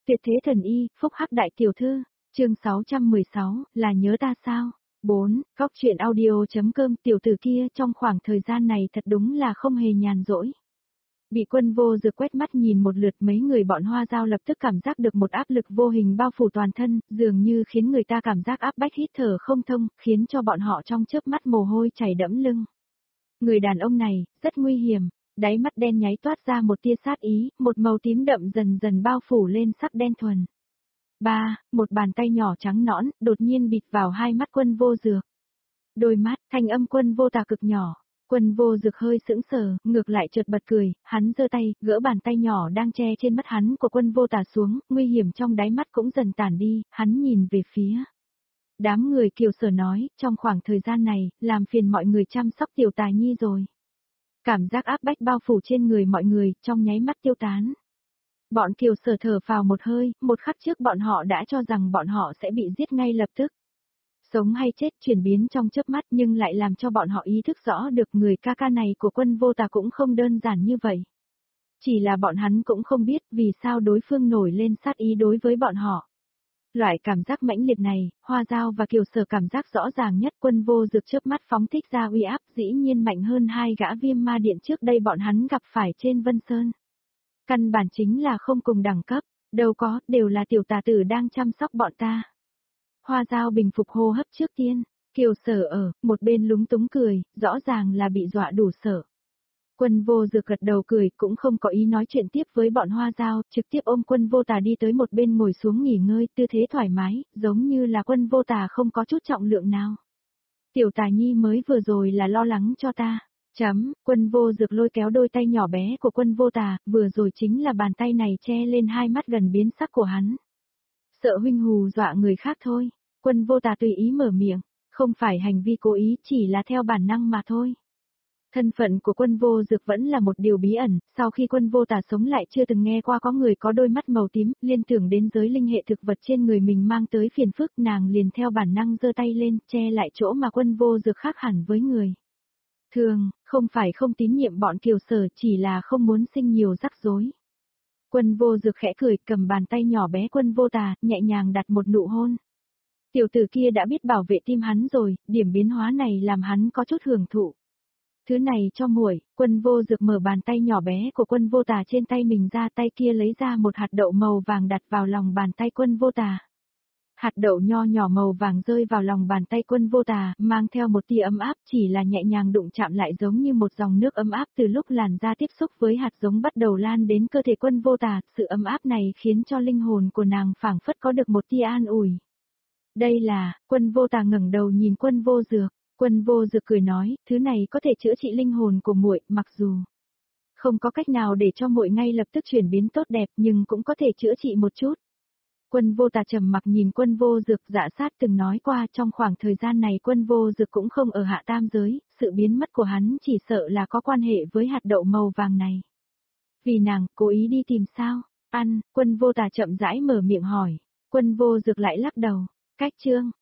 Tuyệt thế thần y, phúc hắc đại tiểu thư, chương 616, là nhớ ta sao? 4, góc truyện audio.com. Tiểu tử kia trong khoảng thời gian này thật đúng là không hề nhàn rỗi. Bị Quân Vô Dược quét mắt nhìn một lượt, mấy người bọn Hoa Dao lập tức cảm giác được một áp lực vô hình bao phủ toàn thân, dường như khiến người ta cảm giác áp bách hít thở không thông, khiến cho bọn họ trong chớp mắt mồ hôi chảy đẫm lưng. Người đàn ông này, rất nguy hiểm, đáy mắt đen nháy toát ra một tia sát ý, một màu tím đậm dần dần bao phủ lên sắc đen thuần. Một bàn tay nhỏ trắng nõn, đột nhiên bịt vào hai mắt Quân Vô Dược. Đôi mắt, thanh âm Quân Vô Tà cực nhỏ. Quân Vô Dược hơi sững sờ, ngược lại chợt bật cười, hắn giơ tay, gỡ bàn tay nhỏ đang che trên mắt hắn của Quân Vô Tà xuống, nguy hiểm trong đáy mắt cũng dần tản đi, hắn nhìn về phía. Đám người Kiều Sở nói, trong khoảng thời gian này, làm phiền mọi người chăm sóc tiểu Tà Nhi rồi. Cảm giác áp bách bao phủ trên người mọi người, trong nháy mắt tiêu tán. Bọn Kiều Sở thở phào một hơi, một khắc trước bọn họ đã cho rằng bọn họ sẽ bị giết ngay lập tức. Sống hay chết chuyển biến trong chớp mắt, nhưng lại làm cho bọn họ ý thức rõ được người ca ca này của Quân Vô Tà cũng không đơn giản như vậy. Chỉ là bọn hắn cũng không biết vì sao đối phương nổi lên sát ý đối với bọn họ. Loại cảm giác mãnh liệt này, Hoa Dao và Kiều Sở cảm giác rõ ràng nhất. Quân Vô Dược chớp mắt phóng thích ra uy áp dĩ nhiên mạnh hơn hai gã Viêm Ma Điện trước đây bọn hắn gặp phải trên Vân Sơn. Căn bản chính là không cùng đẳng cấp, đâu có, đều là tiểu tà tử đang chăm sóc bọn ta. Hoa Dao bình phục hô hấp trước tiên, Kiều Sở ở một bên lúng túng cười, rõ ràng là bị dọa đủ sợ. Quân Vô Dược gật đầu cười, cũng không có ý nói chuyện tiếp với bọn Hoa Dao, trực tiếp ôm Quân Vô Tà đi tới một bên ngồi xuống nghỉ ngơi, tư thế thoải mái, giống như là Quân Vô Tà không có chút trọng lượng nào. Tiểu Tà Nhi mới vừa rồi là lo lắng cho ta. Quân Vô Dược lôi kéo đôi tay nhỏ bé của Quân Vô Tà, vừa rồi chính là bàn tay này che lên hai mắt gần biến sắc của hắn. Sợ huynh hù dọa người khác thôi. Quân Vô Tà tùy ý mở miệng, không phải hành vi cố ý, chỉ là theo bản năng mà thôi. Thân phận của Quân Vô Dược vẫn là một điều bí ẩn, sau khi Quân Vô Tà sống lại chưa từng nghe qua có người có đôi mắt màu tím, liên tưởng đến giới linh hệ thực vật trên người mình mang tới phiền phức, nàng liền theo bản năng giơ tay lên, che lại chỗ mà Quân Vô Dược khác hẳn với người. Thường, không phải không tín nhiệm bọn Kiều Sở, chỉ là không muốn sinh nhiều rắc rối. Quân Vô Dược khẽ cười, cầm bàn tay nhỏ bé Quân Vô Tà, nhẹ nhàng đặt một nụ hôn. Tiểu tử kia đã biết bảo vệ tim hắn rồi, điểm biến hóa này làm hắn có chút hưởng thụ. Thứ này cho muội. Quân Vô Dược mở bàn tay nhỏ bé của Quân Vô Tà trên tay mình ra, tay kia lấy ra một hạt đậu màu vàng đặt vào lòng bàn tay Quân Vô Tà. Hạt đậu nho nhỏ màu vàng rơi vào lòng bàn tay Quân Vô Tà, mang theo một tia ấm áp, chỉ là nhẹ nhàng đụng chạm lại giống như một dòng nước ấm áp, từ lúc làn da tiếp xúc với hạt giống bắt đầu lan đến cơ thể Quân Vô Tà, sự ấm áp này khiến cho linh hồn của nàng phảng phất có được một tia an ủi. Đây là, Quân Vô Tà ngẩng đầu nhìn Quân Vô Dược. Quân Vô Dược cười nói, thứ này có thể chữa trị linh hồn của muội, mặc dù không có cách nào để cho muội ngay lập tức chuyển biến tốt đẹp, nhưng cũng có thể chữa trị một chút. Quân Vô Tà trầm mặc nhìn Quân Vô Dược, Dạ Sát từng nói qua trong khoảng thời gian này Quân Vô Dược cũng không ở hạ tam giới, sự biến mất của hắn chỉ sợ là có quan hệ với hạt đậu màu vàng này. Vì nàng, cố ý đi tìm sao? Quân Vô Tà chậm rãi mở miệng hỏi. Quân Vô Dược lại lắc đầu. Cách chương